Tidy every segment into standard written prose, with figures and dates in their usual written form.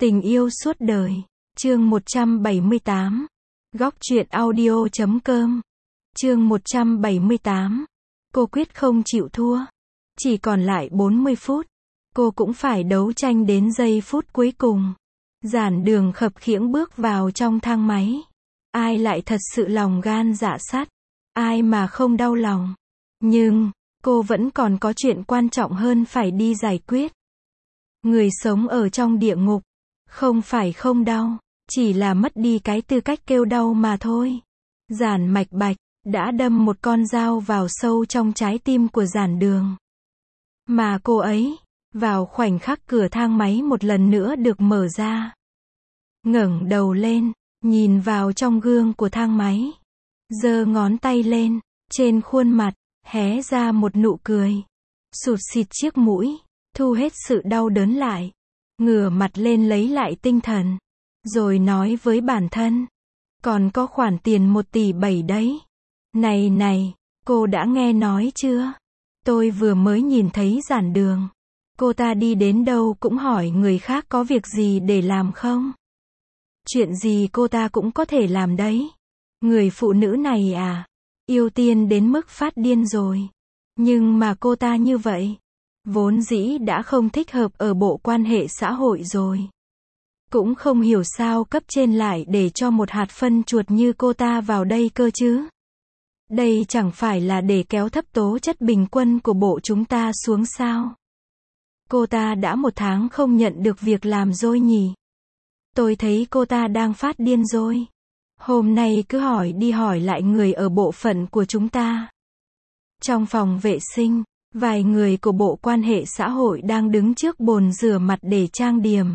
Tình yêu suốt đời. Chương 178. Góc truyện audio.com. Chương 178. Cô quyết không chịu thua. Chỉ còn lại 40 phút. Cô cũng phải đấu tranh đến giây phút cuối cùng. Giản Đường khập khiễng bước vào trong thang máy. Ai lại thật sự lòng gan dạ sắt. Ai mà không đau lòng. Nhưng, cô vẫn còn có chuyện quan trọng hơn phải đi giải quyết. Người sống ở trong địa ngục, không phải không đau, chỉ là mất đi cái tư cách kêu đau mà thôi. Giản Mạch Bạch đã đâm một con dao vào sâu trong trái tim của Giản Đường. Mà cô ấy, vào khoảnh khắc cửa thang máy một lần nữa được mở ra, ngẩng đầu lên, nhìn vào trong gương của thang máy, giơ ngón tay lên, trên khuôn mặt hé ra một nụ cười, sụt sịt chiếc mũi, thu hết sự đau đớn lại, ngửa mặt lên lấy lại tinh thần, rồi nói với bản thân, còn có khoản tiền 1,7 tỷ đấy. Này này, cô đã nghe nói chưa? Tôi vừa mới nhìn thấy Giản Đường. Cô ta đi đến đâu cũng hỏi người khác có việc gì để làm không? Chuyện gì cô ta cũng có thể làm đấy. Người phụ nữ này à, yêu tiền đến mức phát điên rồi. Nhưng mà cô ta như vậy, vốn dĩ đã không thích hợp ở bộ quan hệ xã hội rồi. Cũng không hiểu sao cấp trên lại để cho một hạt phân chuột như cô ta vào đây cơ chứ. Đây chẳng phải là để kéo thấp tố chất bình quân của bộ chúng ta xuống sao? Cô ta đã 1 tháng không nhận được việc làm rồi nhỉ? Tôi thấy cô ta đang phát điên rồi. Hôm nay cứ hỏi đi hỏi lại người ở bộ phận của chúng ta. Trong phòng vệ sinh, vài người của bộ quan hệ xã hội đang đứng trước bồn rửa mặt để trang điểm.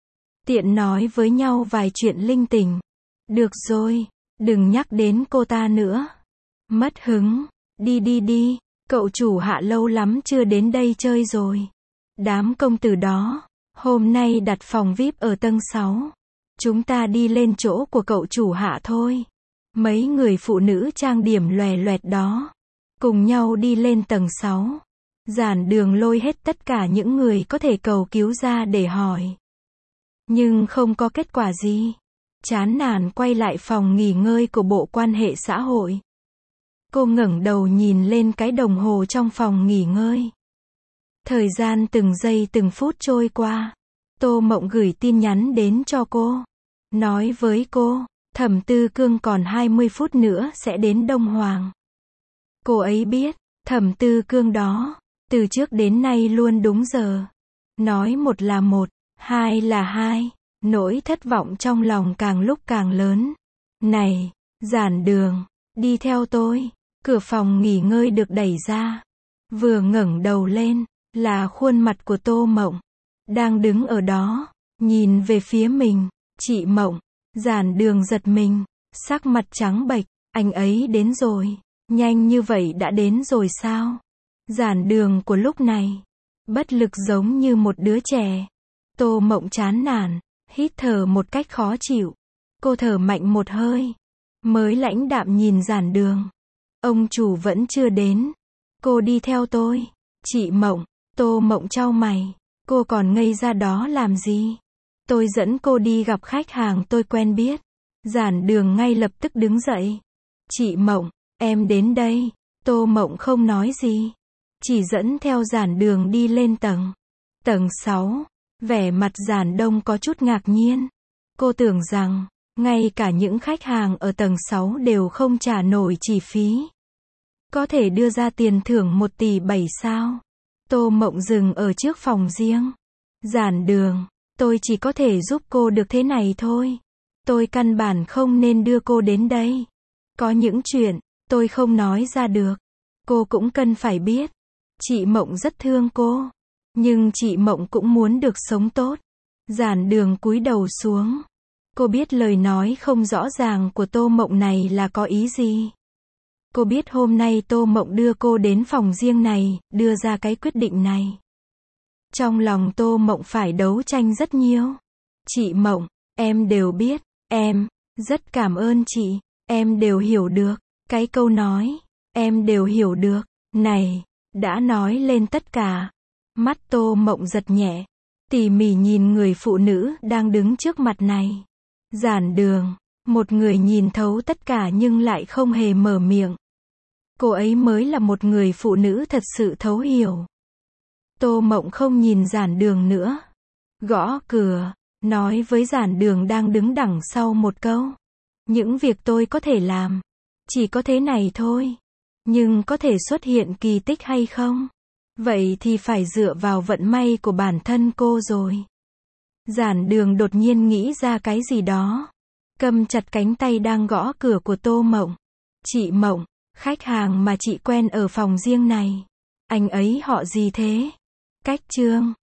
Tiện nói với nhau vài chuyện linh tinh. Được rồi, đừng nhắc đến cô ta nữa. Mất hứng. Đi đi đi, cậu chủ Hạ lâu lắm chưa đến đây chơi rồi. Đám công tử đó, hôm nay đặt phòng VIP ở tầng 6. Chúng ta đi lên chỗ của cậu chủ Hạ thôi. Mấy người phụ nữ trang điểm lòe loẹt đó, cùng nhau đi lên tầng 6. Giản Đường lôi hết tất cả những người có thể cầu cứu ra để hỏi. Nhưng không có kết quả gì. Chán nản quay lại phòng nghỉ ngơi của bộ quan hệ xã hội. Cô ngẩng đầu nhìn lên cái đồng hồ trong phòng nghỉ ngơi. Thời gian từng giây từng phút trôi qua. Tô Mộng gửi tin nhắn đến cho cô. Nói với cô, Thẩm Tư Cương còn 20 phút nữa sẽ đến Đông Hoàng. Cô ấy biết, Thẩm Tư Cương đó, từ trước đến nay luôn đúng giờ. Nói 1 là 1, 2 là 2. Nỗi thất vọng trong lòng càng lúc càng lớn. Này, Giản Đường, đi theo tôi. Cửa phòng nghỉ ngơi được đẩy ra. Vừa ngẩng đầu lên, là khuôn mặt của Tô Mộng. Đang đứng ở đó, nhìn về phía mình. Chị Mộng. Giản Đường giật mình, sắc mặt trắng bệch. Anh ấy đến rồi. Nhanh như vậy đã đến rồi sao? Giản Đường của lúc này, bất lực giống như một đứa trẻ. Tô Mộng chán nản, hít thở một cách khó chịu. Cô thở mạnh một hơi, mới lãnh đạm nhìn Giản Đường. Ông chủ vẫn chưa đến. Cô đi theo tôi. Chị Mộng. Tô Mộng chau mày. Cô còn ngây ra đó làm gì? Tôi dẫn cô đi gặp khách hàng tôi quen biết. Giản Đường ngay lập tức đứng dậy. Chị Mộng, em đến đây. Tô Mộng không nói gì, chỉ dẫn theo Giản Đường đi lên tầng 6. Vẻ mặt Giản Đông có chút ngạc nhiên. Cô tưởng rằng, ngay cả những khách hàng ở tầng 6 đều không trả nổi chi phí. Có thể đưa ra tiền thưởng 1,7 tỷ sao? Tô Mộng dừng ở trước phòng riêng. Giản Đường, tôi chỉ có thể giúp cô được thế này thôi. Tôi căn bản không nên đưa cô đến đây. Có những chuyện, tôi không nói ra được. Cô cũng cần phải biết. Chị Mộng rất thương cô. Nhưng chị Mộng cũng muốn được sống tốt. Giản Đường cúi đầu xuống. Cô biết lời nói không rõ ràng của Tô Mộng này là có ý gì. Cô biết hôm nay Tô Mộng đưa cô đến phòng riêng này, đưa ra cái quyết định này. Trong lòng Tô Mộng phải đấu tranh rất nhiều. Chị Mộng, em đều biết, em rất cảm ơn chị, em đều hiểu được. Cái câu nói, em đều hiểu được, này, đã nói lên tất cả. Mắt Tô Mộng giật nhẹ. tỉ mỉ nhìn người phụ nữ đang đứng trước mặt này. Giản Đường, một người nhìn thấu tất cả nhưng lại không hề mở miệng. Cô ấy mới là một người phụ nữ thật sự thấu hiểu. Tô Mộng không nhìn Giản Đường nữa. Gõ cửa, nói với Giản Đường đang đứng đằng sau một câu. Những việc tôi có thể làm, chỉ có thế này thôi. Nhưng có thể xuất hiện kỳ tích hay không? Vậy thì phải dựa vào vận may của bản thân cô rồi. Giản Đường đột nhiên nghĩ ra cái gì đó. Cầm chặt cánh tay đang gõ cửa của Tô Mộng. Chị Mộng, khách hàng mà chị quen ở phòng riêng này. Anh ấy họ gì thế? Cách Trương.